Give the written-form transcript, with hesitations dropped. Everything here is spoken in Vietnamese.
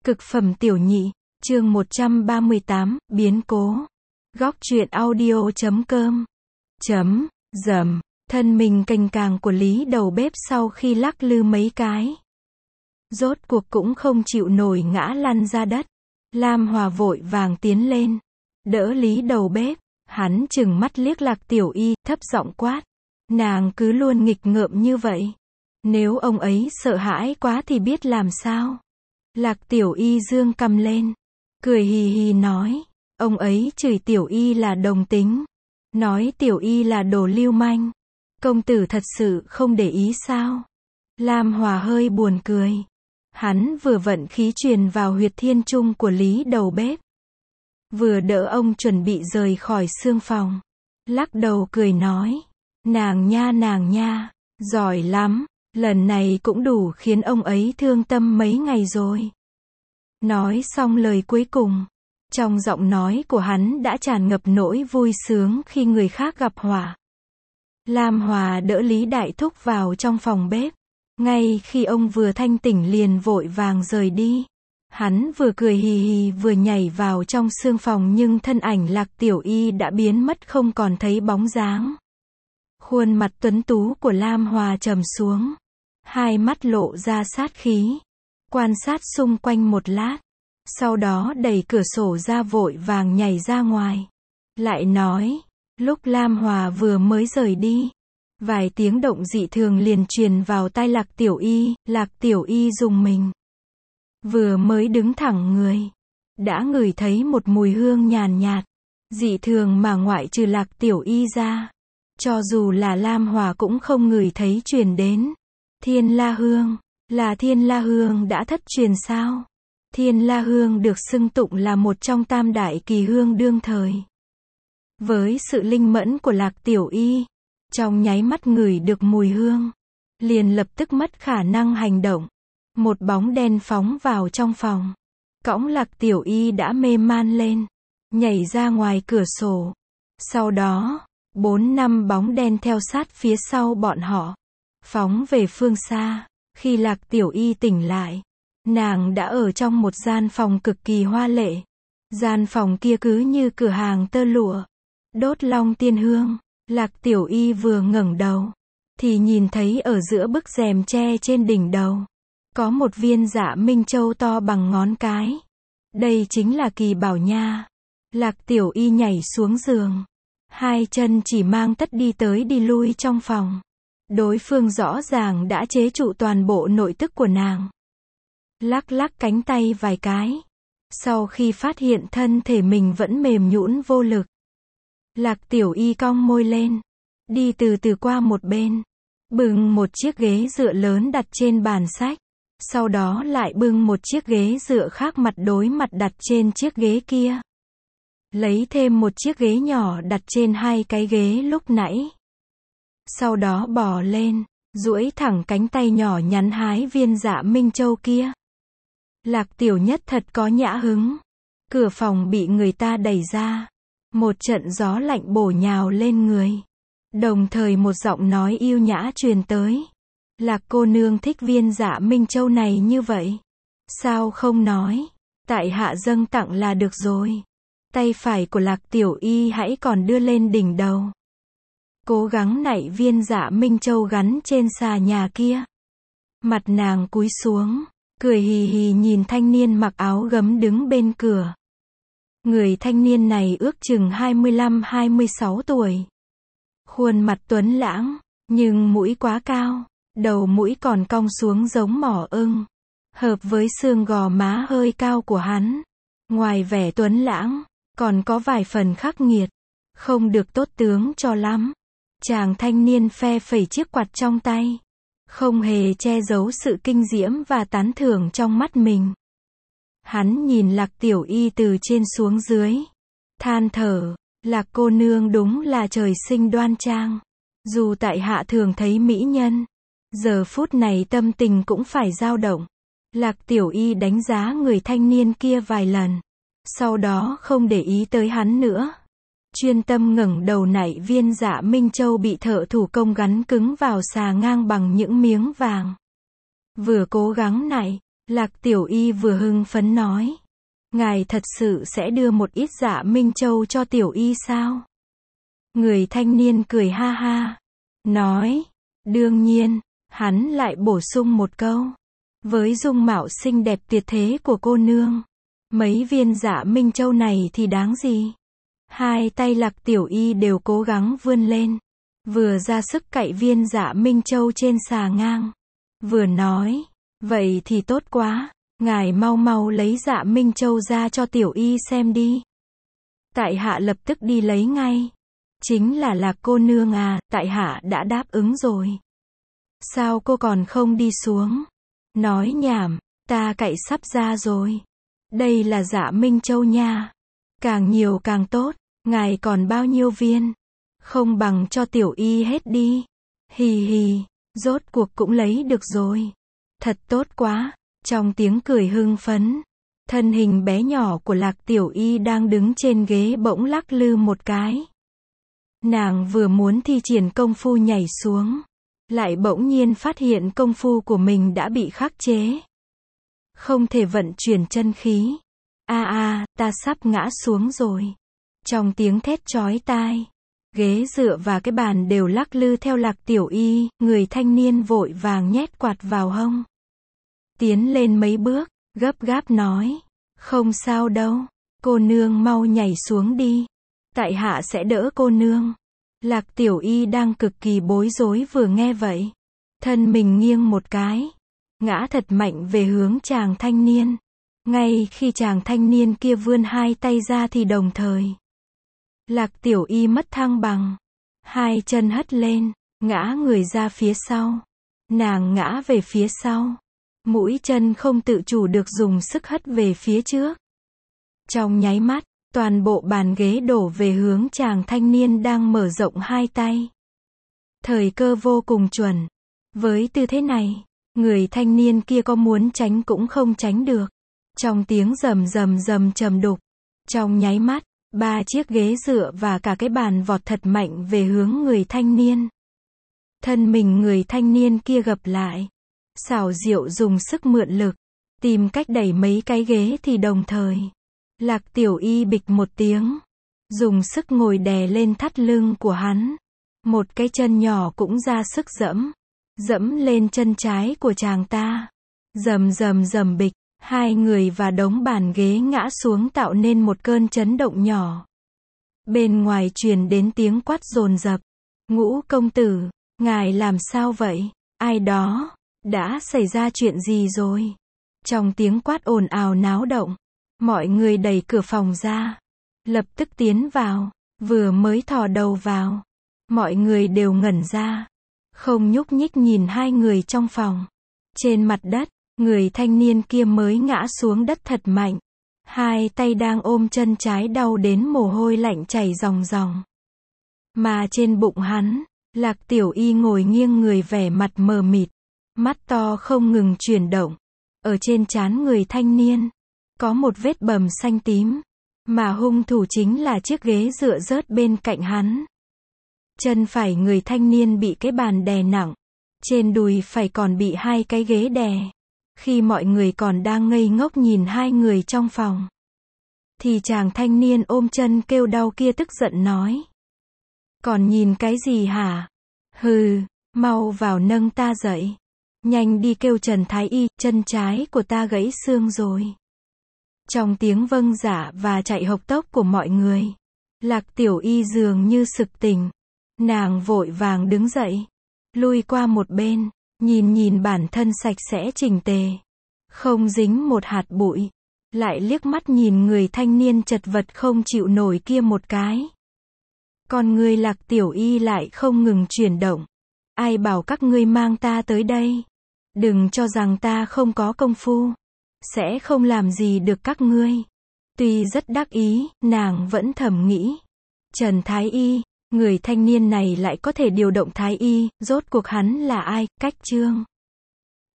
Cực phẩm tiểu nhị, chương 138, biến cố. Góc truyện audio.com. Dầm, thân mình cành càng của Lý đầu bếp sau khi lắc lư mấy cái, rốt cuộc cũng không chịu nổi ngã lăn ra đất. Lam Hòa vội vàng tiến lên, đỡ Lý đầu bếp, hắn chừng mắt liếc Lạc Tiểu Y, thấp giọng quát. Nàng cứ luôn nghịch ngợm như vậy. Nếu ông ấy sợ hãi quá thì biết làm sao? Lạc Tiểu Y dương cằm lên, cười hì hì nói. Ông ấy chửi Tiểu Y là đồng tính, nói Tiểu Y là đồ lưu manh. Công tử thật sự không để ý sao? Lam Hòa hơi buồn cười. Hắn vừa vận khí truyền vào huyệt thiên trung của Lý đầu bếp, vừa đỡ ông chuẩn bị rời khỏi xương phòng, lắc đầu cười nói. Nàng nha, giỏi lắm, lần này cũng đủ khiến ông ấy thương tâm mấy ngày rồi. Nói xong lời cuối cùng, trong giọng nói của hắn đã tràn ngập nỗi vui sướng khi người khác gặp họa. Lam Hòa đỡ Lý Đại Thúc vào trong phòng bếp. Ngay khi ông vừa thanh tỉnh liền vội vàng rời đi. Hắn vừa cười hì hì vừa nhảy vào trong xương phòng, nhưng thân ảnh Lạc Tiểu Y đã biến mất không còn thấy bóng dáng. Khuôn mặt tuấn tú của Lam Hòa trầm xuống, hai mắt lộ ra sát khí, quan sát xung quanh một lát, sau đó đẩy cửa sổ ra vội vàng nhảy ra ngoài. Lại nói, lúc Lam Hòa vừa mới rời đi, vài tiếng động dị thường liền truyền vào tai Lạc Tiểu Y. Lạc Tiểu Y rùng mình, vừa mới đứng thẳng người, đã ngửi thấy một mùi hương nhàn nhạt, dị thường mà ngoại trừ Lạc Tiểu Y ra, cho dù là Lam Hòa cũng không ngửi thấy truyền đến. Thiên La Hương, là Thiên La Hương đã thất truyền sao? Thiên La Hương được xưng tụng là một trong tam đại kỳ hương đương thời. Với sự linh mẫn của Lạc Tiểu Y, trong nháy mắt ngửi được mùi hương, liền lập tức mất khả năng hành động. Một bóng đen phóng vào trong phòng, cõng Lạc Tiểu Y đã mê man lên, nhảy ra ngoài cửa sổ. Sau đó, 4-5 bóng đen theo sát phía sau bọn họ, phóng về phương xa. Khi Lạc Tiểu Y tỉnh lại, nàng đã ở trong một gian phòng cực kỳ hoa lệ. Gian phòng kia cứ như cửa hàng tơ lụa, đốt long tiên hương. Lạc Tiểu Y vừa ngẩng đầu, thì nhìn thấy ở giữa bức rèm tre trên đỉnh đầu, có một viên Dạ Minh Châu to bằng ngón cái. Đây chính là kỳ bảo nha. Lạc Tiểu Y nhảy xuống giường, hai chân chỉ mang tất đi tới đi lui trong phòng. Đối phương rõ ràng đã chế trụ toàn bộ nội tức của nàng. Lắc lắc cánh tay vài cái, sau khi phát hiện thân thể mình vẫn mềm nhũn vô lực, Lạc Tiểu Y cong môi lên, đi từ từ qua một bên, bưng một chiếc ghế dựa lớn đặt trên bàn sách, sau đó lại bưng một chiếc ghế dựa khác mặt đối mặt đặt trên chiếc ghế kia. Lấy thêm một chiếc ghế nhỏ đặt trên hai cái ghế lúc nãy. Sau đó bò lên, duỗi thẳng cánh tay nhỏ nhắn hái viên Dạ Minh Châu kia. Lạc Tiểu Nhất thật có nhã hứng. Cửa phòng bị người ta đẩy ra. Một trận gió lạnh bổ nhào lên người. Đồng thời một giọng nói yêu nhã truyền tới. Lạc cô nương thích viên Dạ Minh Châu này như vậy. Sao không nói, tại hạ dâng tặng là được rồi. Tay phải của Lạc Tiểu Y hãy còn đưa lên đỉnh đầu, cố gắng nạy viên Dạ Minh Châu gắn trên xà nhà kia. Mặt nàng cúi xuống, cười hì hì nhìn thanh niên mặc áo gấm đứng bên cửa. Người thanh niên này ước chừng 25-26 tuổi. Khuôn mặt tuấn lãng, nhưng mũi quá cao, đầu mũi còn cong xuống giống mỏ ưng, hợp với xương gò má hơi cao của hắn. Ngoài vẻ tuấn lãng, còn có vài phần khắc nghiệt, không được tốt tướng cho lắm. Chàng thanh niên phe phẩy chiếc quạt trong tay, không hề che giấu sự kinh diễm và tán thưởng trong mắt mình. Hắn nhìn Lạc Tiểu Y từ trên xuống dưới, than thở, Lạc cô nương đúng là trời sinh đoan trang. Dù tại hạ thường thấy mỹ nhân, giờ phút này tâm tình cũng phải dao động. Lạc Tiểu Y đánh giá người thanh niên kia vài lần, sau đó không để ý tới hắn nữa, chuyên tâm ngẩng đầu nạy viên Dạ Minh Châu bị thợ thủ công gắn cứng vào xà ngang bằng những miếng vàng. Vừa cố gắng nạy, Lạc Tiểu Y vừa hưng phấn nói. Ngài thật sự sẽ đưa một ít Dạ Minh Châu cho Tiểu Y sao? Người thanh niên cười ha ha. Nói. Đương nhiên. Hắn lại bổ sung một câu. Với dung mạo xinh đẹp tuyệt thế của cô nương, mấy viên Dạ Minh Châu này thì đáng gì? Hai tay Lạc Tiểu Y đều cố gắng vươn lên, vừa ra sức cạy viên Dạ Minh Châu trên xà ngang, vừa nói, vậy thì tốt quá, ngài mau mau lấy Dạ Minh Châu ra cho Tiểu Y xem đi. Tại hạ lập tức đi lấy ngay. Chính là Lạc cô nương à, tại hạ đã đáp ứng rồi. Sao cô còn không đi xuống? Nói nhảm, ta cạy sắp ra rồi. Đây là Dạ Minh Châu nha. Càng nhiều càng tốt, ngài còn bao nhiêu viên? Không bằng cho Tiểu Y hết đi. Hì hì, rốt cuộc cũng lấy được rồi. Thật tốt quá. Trong tiếng cười hưng phấn, thân hình bé nhỏ của Lạc Tiểu Y đang đứng trên ghế bỗng lắc lư một cái. Nàng vừa muốn thi triển công phu nhảy xuống, lại bỗng nhiên phát hiện công phu của mình đã bị khắc chế. Không thể vận chuyển chân khí. Ta sắp ngã xuống rồi. Trong tiếng thét chói tai, ghế dựa và cái bàn đều lắc lư theo Lạc Tiểu Y, người thanh niên vội vàng nhét quạt vào hông. Tiến lên mấy bước, gấp gáp nói. Không sao đâu, cô nương mau nhảy xuống đi. Tại hạ sẽ đỡ cô nương. Lạc Tiểu Y đang cực kỳ bối rối vừa nghe vậy. Thân mình nghiêng một cái, ngã thật mạnh về hướng chàng thanh niên. Ngay khi chàng thanh niên kia vươn hai tay ra thì đồng thời, Lạc Tiểu Y mất thăng bằng. Hai chân hất lên, ngã người ra phía sau. Nàng ngã về phía sau. Mũi chân không tự chủ được dùng sức hất về phía trước. Trong nháy mắt, toàn bộ bàn ghế đổ về hướng chàng thanh niên đang mở rộng hai tay. Thời cơ vô cùng chuẩn. Với tư thế này, người thanh niên kia có muốn tránh cũng không tránh được. Trong tiếng rầm rầm rầm trầm đục, trong nháy mắt, 3 chiếc ghế dựa và cả cái bàn vọt thật mạnh về hướng người thanh niên. Thân mình người thanh niên kia gập lại, xảo diệu dùng sức mượn lực, tìm cách đẩy mấy cái ghế thì đồng thời, Lạc Tiểu Y bịch một tiếng, dùng sức ngồi đè lên thắt lưng của hắn. Một cái chân nhỏ cũng ra sức dẫm lên chân trái của chàng ta. Rầm rầm rầm bịch, hai người và đống bàn ghế ngã xuống tạo nên một cơn chấn động nhỏ. Bên ngoài truyền đến tiếng quát dồn dập. Ngũ công tử, ngài làm sao vậy? Ai đó? Đã xảy ra chuyện gì rồi? Trong tiếng quát ồn ào náo động, mọi người đẩy cửa phòng ra, lập tức tiến vào. Vừa mới thò đầu vào, mọi người đều ngẩn ra, không nhúc nhích nhìn hai người trong phòng. Trên mặt đất, người thanh niên kia mới ngã xuống đất thật mạnh. Hai tay đang ôm chân trái đau đến mồ hôi lạnh chảy ròng ròng. Mà trên bụng hắn, Lạc Tiểu Y ngồi nghiêng người vẻ mặt mờ mịt, mắt to không ngừng chuyển động. Ở trên trán người thanh niên, có một vết bầm xanh tím, mà hung thủ chính là chiếc ghế dựa rớt bên cạnh hắn. Chân phải người thanh niên bị cái bàn đè nặng, trên đùi phải còn bị hai cái ghế đè. Khi mọi người còn đang ngây ngốc nhìn hai người trong phòng, thì chàng thanh niên ôm chân kêu đau kia tức giận nói. Còn nhìn cái gì hả? Hừ, mau vào nâng ta dậy. Nhanh đi kêu Trần Thái Y, chân trái của ta gãy xương rồi. Trong tiếng vâng dạ và chạy hộc tốc của mọi người, Lạc Tiểu Y dường như sực tỉnh. Nàng vội vàng đứng dậy, lui qua một bên, nhìn bản thân sạch sẽ chỉnh tề, không dính một hạt bụi, lại liếc mắt nhìn người thanh niên chật vật không chịu nổi kia một cái. Còn người Lạc Tiểu Y lại không ngừng chuyển động. Ai bảo các ngươi mang ta tới đây? Đừng cho rằng ta không có công phu, sẽ không làm gì được các ngươi. Tuy rất đắc ý, nàng vẫn thầm nghĩ. Trần Thái Y, người thanh niên này lại có thể điều động Thái Y, rốt cuộc hắn là ai? Cách chương